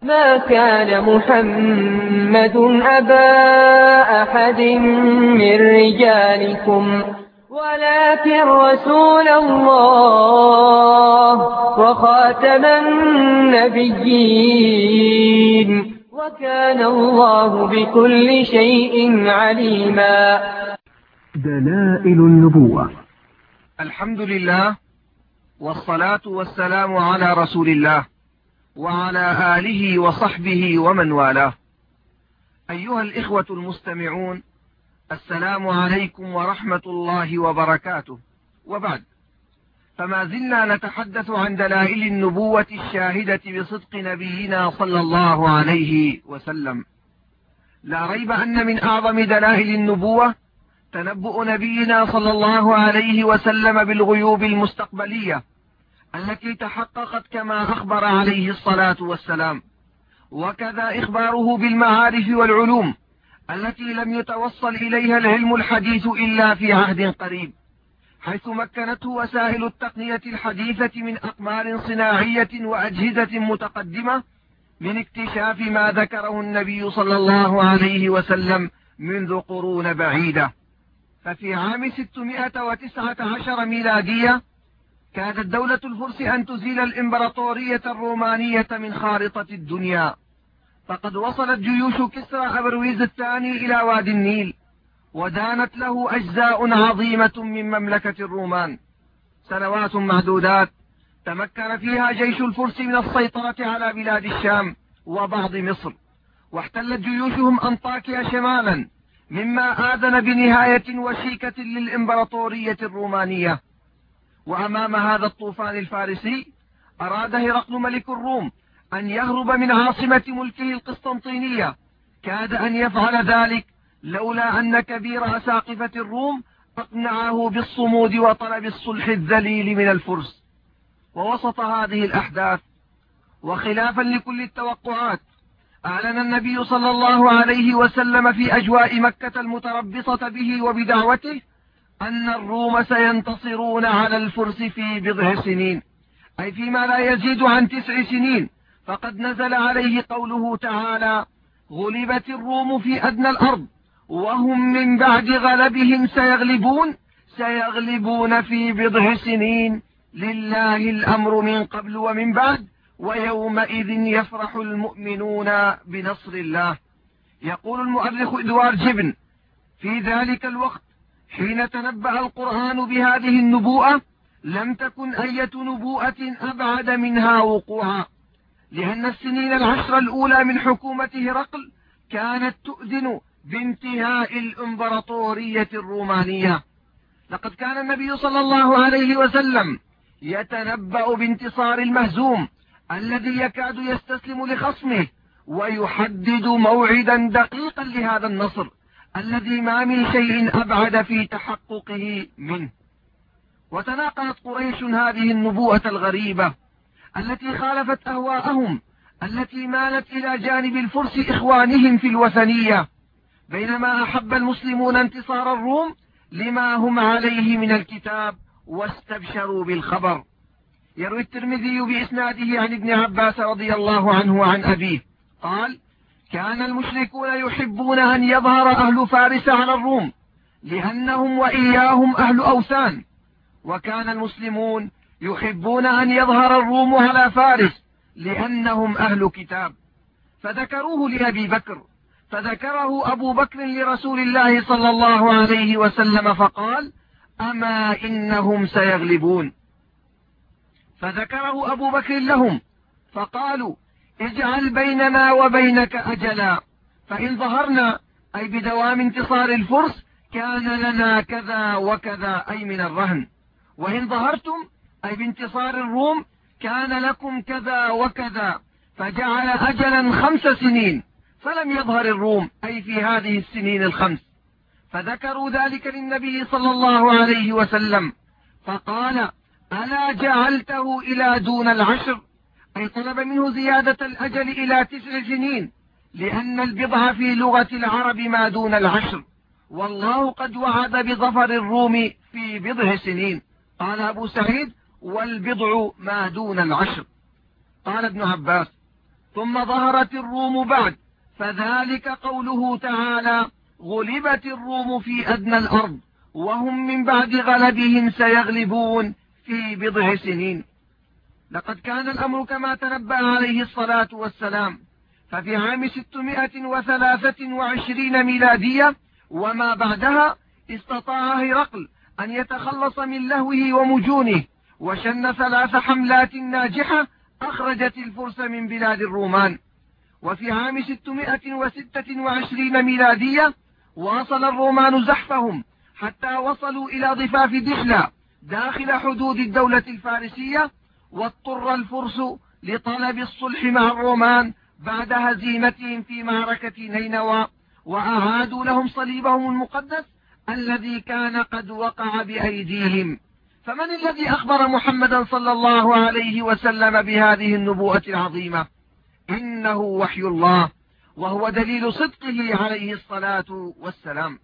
ما كان محمد أبا أحد من رجالكم ولكن رسول الله وخاتم النبيين وكان الله بكل شيء عليما. دلائل النبوة. الحمد لله والصلاة والسلام على رسول الله وعلى آله وصحبه ومن والاه. أيها الإخوة المستمعون، السلام عليكم ورحمة الله وبركاته. وبعد، فما زلنا نتحدث عن دلائل النبوة الشاهدة بصدق نبينا صلى الله عليه وسلم. لا ريب أن من أعظم دلائل النبوة تنبؤ نبينا صلى الله عليه وسلم بالغيوب المستقبلية التي تحققت كما أخبر عليه الصلاة والسلام، وكذا إخباره بالمعارف والعلوم التي لم يتوصل إليها العلم الحديث إلا في عهد قريب، حيث مكنته وسائل التقنية الحديثة من أقمار صناعية وأجهزة متقدمة من اكتشاف ما ذكره النبي صلى الله عليه وسلم منذ قرون بعيدة. ففي عام 619 ميلادية كادت دولة الفرس أن تزيل الإمبراطورية الرومانية من خارطة الدنيا، فقد وصلت جيوش كسرى أبرويز الثاني إلى وادي النيل، ودانت له أجزاء عظيمة من مملكة الرومان. سنوات معدودات تمكن فيها جيش الفرس من السيطرة على بلاد الشام وبعض مصر، واحتلت جيوشهم أنطاكيا شمالا، مما آذن بنهاية وشيكة للإمبراطورية الرومانية. وأمام هذا الطوفان الفارسي أراد هرقل ملك الروم أن يهرب من عاصمة ملكه القسطنطينية. كاد أن يفعل ذلك لولا أن كبير أساقفة الروم أقنعه بالصمود وطلب الصلح الذليل من الفرس. ووسط هذه الأحداث وخلافا لكل التوقعات، أعلن النبي صلى الله عليه وسلم في أجواء مكة المتربصة به وبدعوته أن الروم سينتصرون على الفرس في بضع سنين، أي فيما لا يزيد عن 9 سنين. فقد نزل عليه قوله تعالى: غلبت الروم في أدنى الأرض وهم من بعد غلبهم سيغلبون في بضع سنين، لله الأمر من قبل ومن بعد، ويومئذ يفرح المؤمنون بنصر الله. يقول المؤرخ إدوار جبن: في ذلك الوقت حين تنبأ القرآن بهذه النبوءة لم تكن أية نبوءة أبعد منها وقوعا، لأن السنين 10 الأولى من حكومة هرقل كانت تؤذن بانتهاء الإمبراطورية الرومانية. لقد كان النبي صلى الله عليه وسلم يتنبأ بانتصار المهزوم الذي يكاد يستسلم لخصمه، ويحدد موعدا دقيقا لهذا النصر الذي ما من شيء أبعد في تحققه منه. وتناقلت قريش هذه النبوءة الغريبة التي خالفت أهواءهم، التي مالت إلى جانب الفرس إخوانهم في الوثنية، بينما أحب المسلمون انتصار الروم لما هم عليه من الكتاب واستبشروا بالخبر. يروي الترمذي بإسناده عن ابن عباس رضي الله عنه وعن أبيه قال: كان المشركون يحبون أن يظهر أهل فارس على الروم لأنهم وإياهم أهل أوثان، وكان المسلمون يحبون أن يظهر الروم على فارس لأنهم أهل كتاب. فذكروه لأبي بكر، فذكره أبو بكر لرسول الله صلى الله عليه وسلم فقال: أما إنهم سيغلبون. فذكره أبو بكر لهم فقالوا: اجعل بيننا وبينك أجلا، فإن ظهرنا أي بدوام انتصار الفرس كان لنا كذا وكذا أي من الرهن، وإن ظهرتم أي بانتصار الروم كان لكم كذا وكذا. فجعل أجلا 5 سنين، فلم يظهر الروم أي في هذه السنين ال5. فذكروا ذلك للنبي صلى الله عليه وسلم فقال: ألا جعلته إلى دون 10، أي طلب منه زيادة الأجل إلى 9 سنين، لأن البضع في لغة العرب ما دون 10، والله قد وعد بظفر الروم في بضع سنين. قال أبو سعيد: والبضع ما دون 10. قال ابن عباس: ثم ظهرت الروم بعد، فذلك قوله تعالى: غلبت الروم في أدنى الأرض وهم من بعد غلبهم سيغلبون في بضع سنين. لقد كان الأمر كما تنبأ عليه الصلاة والسلام، ففي عام 623 ميلادية وما بعدها استطاع هرقل أن يتخلص من لهوه ومجونه، وشن 3 حملات ناجحة أخرجت الفرس من بلاد الرومان. وفي عام 626 ميلادية واصل الرومان زحفهم حتى وصلوا إلى ضفاف دحلة داخل حدود الدولة الفارسية، واضطر الفرس لطلب الصلح مع الرومان بعد هزيمتهم في معركة نينوى، وأعادوا لهم صليبهم المقدس الذي كان قد وقع بأيديهم. فمن الذي أخبر محمدا صلى الله عليه وسلم بهذه النبوءة العظيمة؟ إنه وحي الله، وهو دليل صدقه عليه الصلاة والسلام.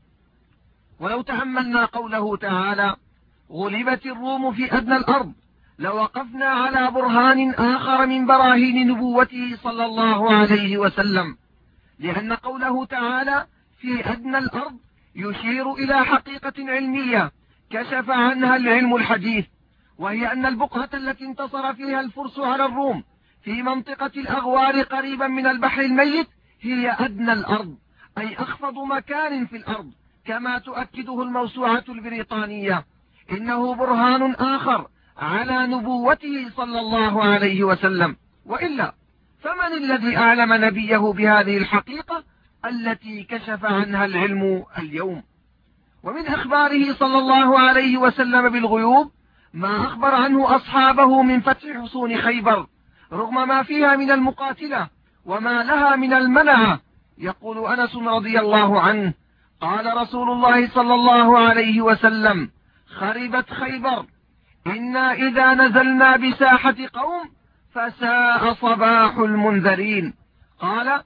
ولو تأملنا قوله تعالى: غلبت الروم في أدنى الأرض، لوقفنا على برهان آخر من براهين نبوته صلى الله عليه وسلم، لأن قوله تعالى في أدنى الأرض يشير إلى حقيقة علمية كشف عنها العلم الحديث، وهي أن البقعة التي انتصر فيها الفرس على الروم في منطقة الأغوار قريبا من البحر الميت هي أدنى الأرض، أي أخفض مكان في الأرض، كما تؤكده الموسوعة البريطانية. إنه برهان آخر على نبوته صلى الله عليه وسلم، وإلا فمن الذي أعلم نبيه بهذه الحقيقة التي كشف عنها العلم اليوم؟ ومن أخباره صلى الله عليه وسلم بالغيوب ما أخبر عنه أصحابه من فتح حصون خيبر رغم ما فيها من المقاتلة وما لها من المنعة. يقول أنس رضي الله عنه: قال رسول الله صلى الله عليه وسلم: خربت خيبر، إنا إذا نزلنا بساحة قوم فساء صباح المنذرين. قال: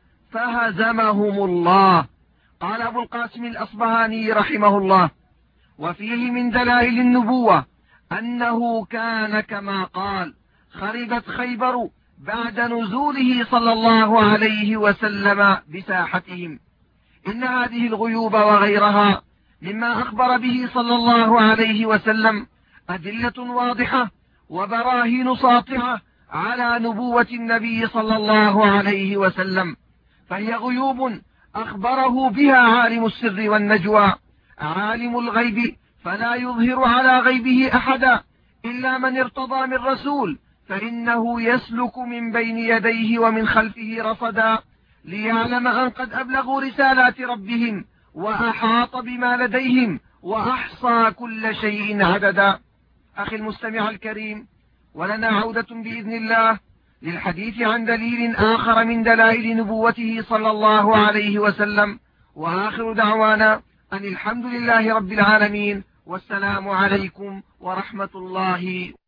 فهزمهم الله. قال أبو القاسم الأصبهاني رحمه الله: وفيه من دلائل النبوة أنه كان كما قال: خربت خيبر بعد نزوله صلى الله عليه وسلم بساحتهم. إن هذه الغيوب وغيرها مما أخبر به صلى الله عليه وسلم أدلة واضحة وبراهين ساطعة على نبوة النبي صلى الله عليه وسلم، فهي غيوب أخبره بها عالم السر والنجوى، عالم الغيب فلا يظهر على غيبه أحدا إلا من ارتضى من رسول، فإنه يسلك من بين يديه ومن خلفه رصدا ليعلم أن قد أبلغوا رسالات ربهم وأحاط بما لديهم وأحصى كل شيء عددا. أخي المستمع الكريم، ولنا عودة بإذن الله للحديث عن دليل آخر من دلائل نبوته صلى الله عليه وسلم، وآخر دعوانا أن الحمد لله رب العالمين، والسلام عليكم ورحمة الله.